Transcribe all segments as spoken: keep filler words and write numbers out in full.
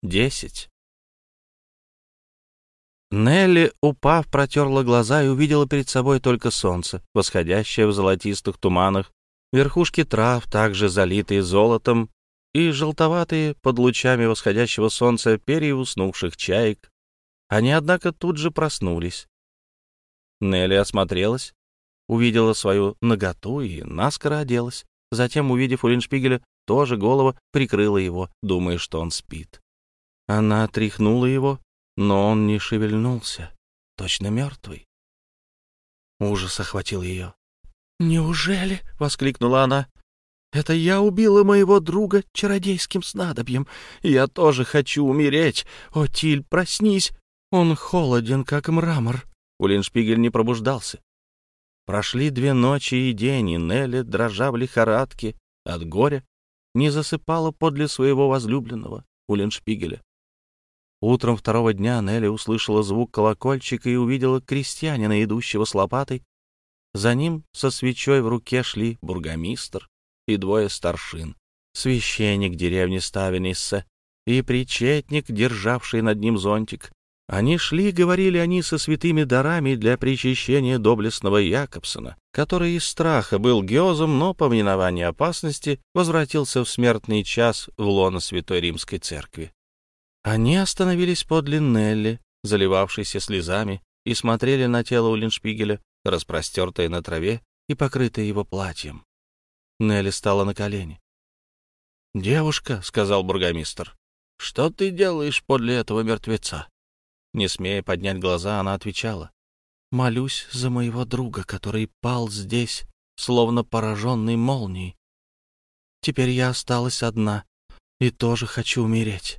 десять. Нелли, упав, протерла глаза и увидела перед собой только солнце, восходящее в золотистых туманах, верхушки трав, также залитые золотом, и желтоватые под лучами восходящего солнца перья уснувших чаек. Они, однако, тут же проснулись. Нелли осмотрелась, увидела свою наготу и наскоро оделась. Затем, увидев Уллиншпигеля, тоже голова прикрыла его, думая, что он спит. Она тряхнула его, но он не шевельнулся, точно мертвый. Ужас охватил ее. «Неужели?» — воскликнула она. «Это я убила моего друга чародейским снадобьем. Я тоже хочу умереть. О, Тиль, проснись! Он холоден, как мрамор». Уллиншпигель не пробуждался. Прошли две ночи и день, и Нелли, дрожа в лихорадке от горя, не засыпала подле своего возлюбленного Уллиншпигеля. Утром второго дня Нелли услышала звук колокольчика и увидела крестьянина, идущего с лопатой. За ним со свечой в руке шли бургомистр и двое старшин, священник деревни Ставениссе и причетник, державший над ним зонтик. Они шли, говорили они, со святыми дарами для причащения доблестного Якобсона, который из страха был геозом, но по миновании опасности возвратился в смертный час в лоно Святой Римской Церкви. Они остановились подле Нелли, заливавшейся слезами, и смотрели на тело Уллиншпигеля, распростертое на траве и покрытое его платьем. Нелли стала на колени. «Девушка», — сказал бургомистр, — «что ты делаешь подле этого мертвеца?» Не смея поднять глаза, она отвечала: «Молюсь за моего друга, который пал здесь, словно пораженный молнией. Теперь я осталась одна и тоже хочу умереть».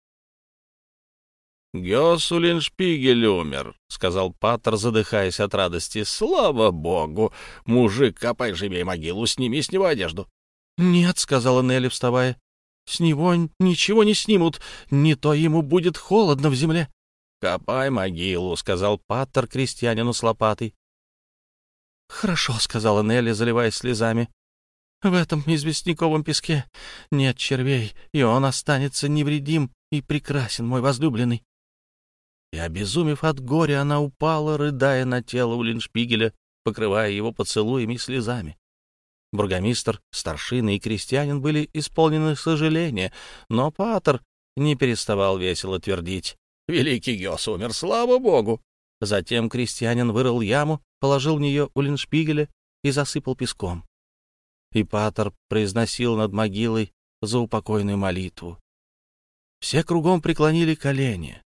«Гёс Уллиншпигель умер», — сказал патер, задыхаясь от радости. «Слава богу! Мужик, копай живей могилу, сними с него одежду». «Нет», — сказала Нелли, вставая, — «с него ничего не снимут, не то ему будет холодно в земле». «Копай могилу», — сказал патер крестьянину с лопатой. «Хорошо», — сказала Нелли, заливаясь слезами. «В этом известняковом песке нет червей, и он останется невредим и прекрасен, мой возлюбленный». И, обезумев от горя, она упала, рыдая на тело Уллиншпигеля, покрывая его поцелуями и слезами. Бургомистр, старшина и крестьянин были исполнены сожаления, но патер не переставал весело твердить: «Великий Гёс умер, слава богу!» Затем крестьянин вырыл яму, положил в нее Уллиншпигеля и засыпал песком. И патер произносил над могилой заупокойную молитву. Все кругом преклонили колени.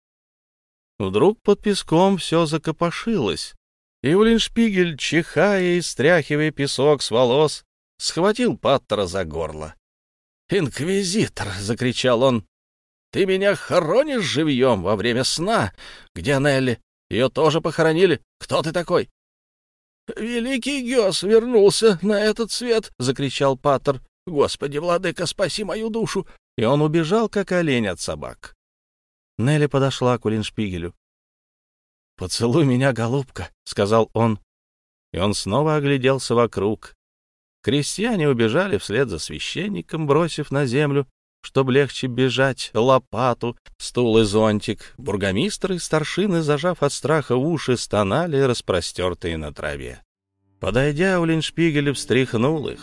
Вдруг под песком все закопошилось, и Уллиншпигель, чихая и стряхивая песок с волос, схватил паттера за горло. «Инквизитор!» — закричал он. «Ты меня хоронишь живьем во время сна? Где Нелли? Ее тоже похоронили? Кто ты такой?» «Великий Гёс вернулся на этот свет!» — закричал патер. «Господи, владыка, спаси мою душу!» И он убежал, как олень от собак. Нелли подошла к Уллиншпигелю. «Поцелуй меня, голубка», — сказал он. И он снова огляделся вокруг. Крестьяне убежали вслед за священником, бросив на землю, чтобы легче бежать, лопату, стул и зонтик. Бургомистры и старшины, зажав от страха уши, стонали, распростертые на траве. Подойдя, Уллиншпигель встряхнул их.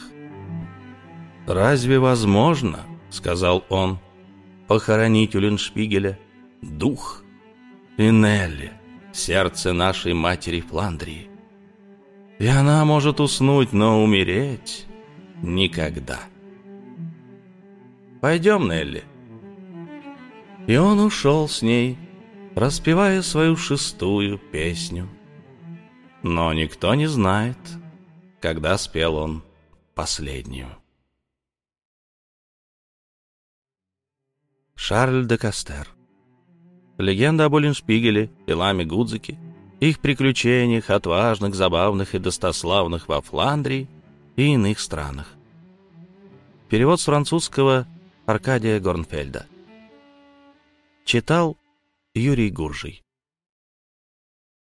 «Разве возможно, — сказал он, — похоронить Уллиншпигеля, дух и Нелли, сердце нашей матери Фландрии? И она может уснуть, но умереть никогда. Пойдем, Нелли». И он ушел с ней, распевая свою шестую песню. Но никто не знает, когда спел он последнюю. Шарль де Кастер. Легенда об Уллиншпигеле и ламе Гудзике, их приключениях, отважных, забавных и достославных во Фландрии и иных странах. Перевод с французского Аркадия Горнфельда. Читал Юрий Гуржий.